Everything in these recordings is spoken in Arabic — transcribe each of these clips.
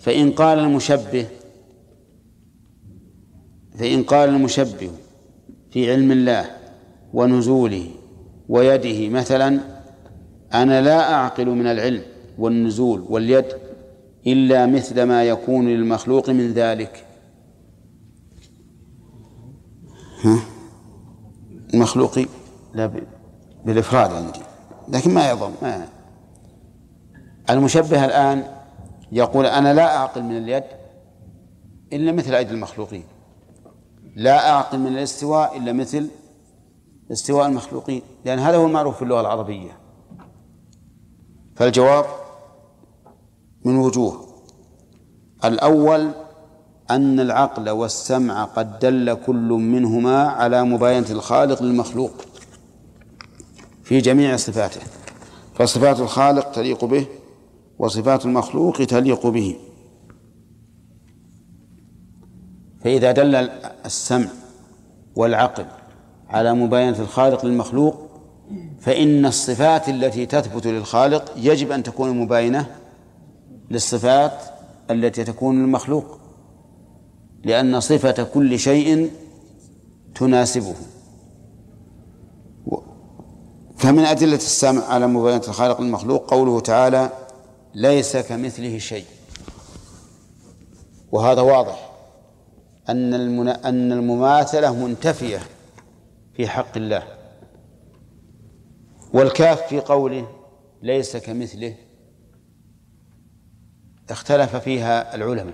فإن قال المشبه في علم الله ونزوله ويده مثلا: أنا لا أعقل من العلم والنزول واليد إلا مثل ما يكون للمخلوق من ذلك. المخلوق لا بالإفراد عندي، لكن ما يضم. المشبه الآن يقول: أنا لا أعقل من اليد إلا مثل أيدي المخلوقين، لا أعقل من الاستواء إلا مثل استواء المخلوقين، لأن هذا هو المعروف في اللغة العربية. فالجواب من وجوه: الأول أن العقل والسمع قد دل كل منهما على مباينة الخالق للمخلوق في جميع صفاته، فصفات الخالق تليق به وصفات المخلوق تليق به. فإذا دل السمع والعقل على مباينة الخالق للمخلوق، فإن الصفات التي تثبت للخالق يجب أن تكون مباينة للصفات التي تكون للمخلوق، لأن صفة كل شيء تناسبه. فمن أدلة السمع على مباينة الخالق للمخلوق قوله تعالى: ليس كمثله شيء. وهذا واضح أن المماثلة منتفية في حق الله. والكاف في قوله ليس كمثله اختلف فيها العلماء،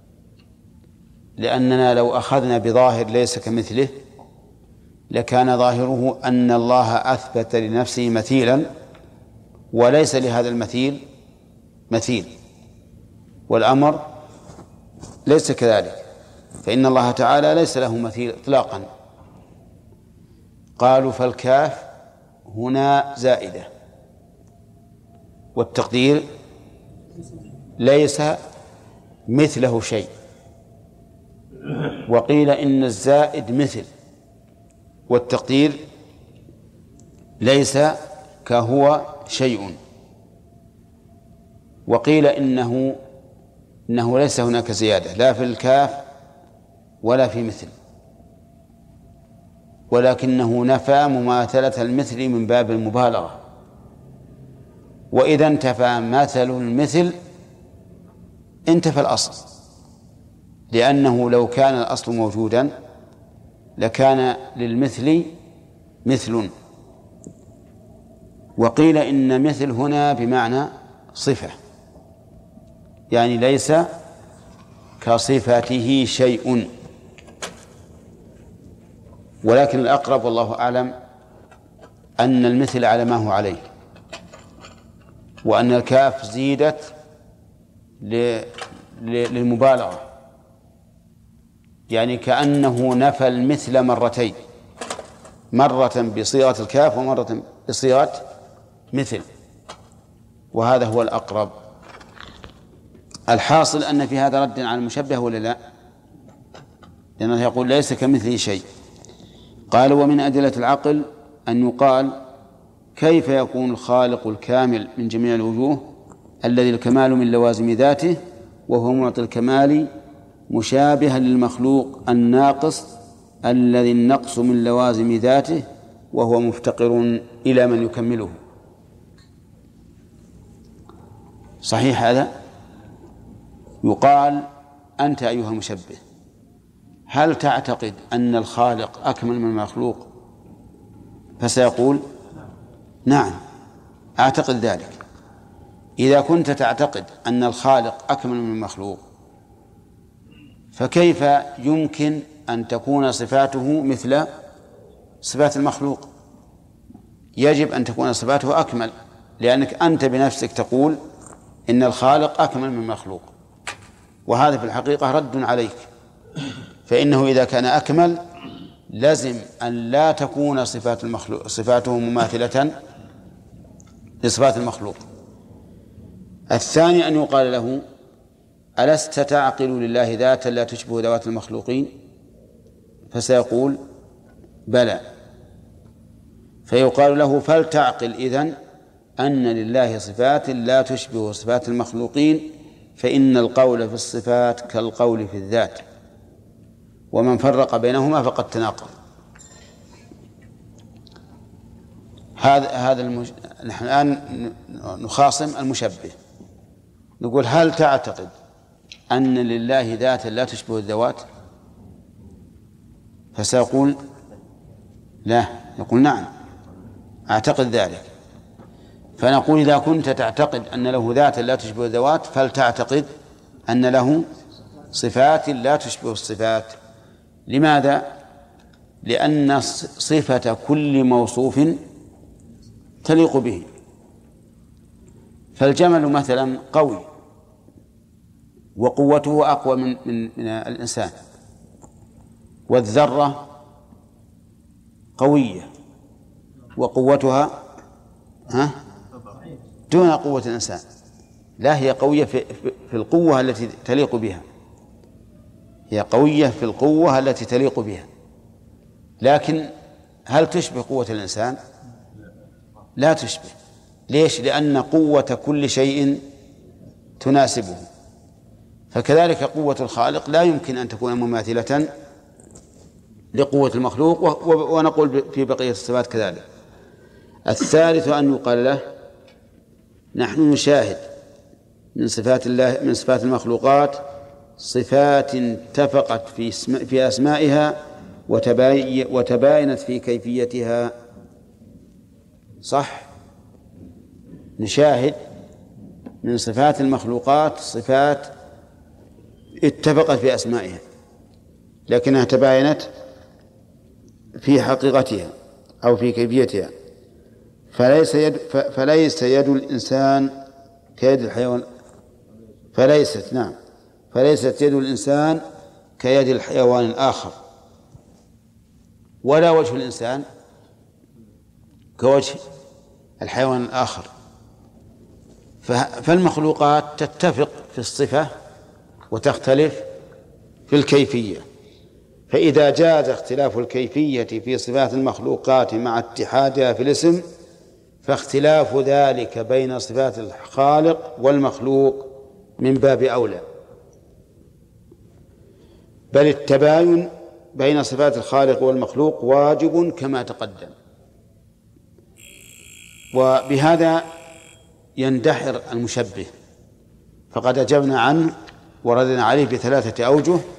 لأننا لو أخذنا بظاهر ليس كمثله لكان ظاهره أن الله أثبت لنفسه مثيلا وليس لهذا المثيل مثيل، والأمر ليس كذلك، فإن الله تعالى ليس له مثيل إطلاقا. قالوا: فالكاف هنا زائدة، والتقدير ليس مثله شيء. وقيل إن الزائد مثل، والتقدير ليس كهو شيء. وقيل إنه ليس هناك زيادة لا في الكاف ولا في مثل، ولكنه نفى مماثلة المثل من باب المبالغة. وإذا انتفى مثل المثل انتفى الأصل، لأنه لو كان الأصل موجودا لكان للمثل مثل. وقيل إن مثل هنا بمعنى صفة، يعني ليس كصفته شيء. ولكن الأقرب والله أعلم أن المثل على ما هو عليه، وأن الكاف زيدت للمبالغة، يعني كأنه نفى المثل مرتين، مرة بصيغة الكاف ومرة بصيغة مثل، وهذا هو الأقرب. الحاصل أن في هذا رد على المشبه ولا لا؟ لأنه يقول ليس كمثله شيء. قال: ومن أدلة العقل أن يقال: كيف يكون الخالق الكامل من جميع الوجوه الذي الكمال من لوازم ذاته وهو معطي الكمال مشابها للمخلوق الناقص الذي النقص من لوازم ذاته وهو مفتقر إلى من يكمله؟ صحيح هذا؟ يقال: أنت أيها المشبه هل تعتقد أن الخالق أكمل من المخلوق؟ فسيقول: نعم أعتقد ذلك. إذا كنت تعتقد أن الخالق أكمل من المخلوق فكيف يمكن أن تكون صفاته مثل صفات المخلوق؟ يجب أن تكون صفاته أكمل، لأنك أنت بنفسك تقول إن الخالق أكمل من المخلوق، وهذا في الحقيقة رد عليك، فإنه إذا كان أكمل لازم أن لا تكون صفاته مماثلة لصفات المخلوق. الثاني أن يقال له: ألست تعقل لله ذاتا لا تشبه ذوات المخلوقين؟ فسيقول: بلى. فيقال له: فلتعقل إذن أن لله صفات لا تشبه صفات المخلوقين فإن القول في الصفات كالقول في الذات، ومن فرق بينهما فقد تناقض. نحن الآن نخاصم المشبه، نقول هل تعتقد أن لله ذاتا لا تشبه الذوات؟ فسيقول لا، يقول نعم أعتقد ذلك. فنقول إذا كنت تعتقد أن له ذاتا لا تشبه الذوات فلتعتقد أن له صفات لا تشبه الصفات. لماذا؟ لأن صفة كل موصوف تليق به. فالجمل مثلا قوي وقوته أقوى من الإنسان، والذرة قوية وقوتها دون قوة الإنسان، لا هي قوية في القوة التي تليق بها، هي قوية في القوة التي تليق بها، لكن هل تشبه قوة الإنسان؟ لا تشبه. ليش؟ لأن قوة كل شيء تناسبه. فكذلك قوة الخالق لا يمكن أن تكون مماثلة لقوة المخلوق، ونقول في بقية الصفات كذلك. الثالث أن يقال له نحن نشاهد من صفات الله، من صفات المخلوقات، صفات اتفقت في أسمائها وتباينت في كيفيتها. صح؟ نشاهد من صفات المخلوقات صفات اتفقت في أسمائها لكنها تباينت في حقيقتها أو في كيفيتها. فليس يد الإنسان كيد الحيوان، فليست يد الإنسان كيد الحيوان الآخر، ولا وجه الإنسان كوجه الحيوان الآخر. فالمخلوقات تتفق في الصفة وتختلف في الكيفية. فإذا جاز اختلاف الكيفية في صفات المخلوقات مع اتحادها في الاسم، فاختلاف ذلك بين صفات الخالق والمخلوق من باب أولى، بل التباين بين صفات الخالق والمخلوق واجب كما تقدم. وبهذا يندحر المشبه، فقد أجبنا عنه وردنا عليه بثلاثة أوجه.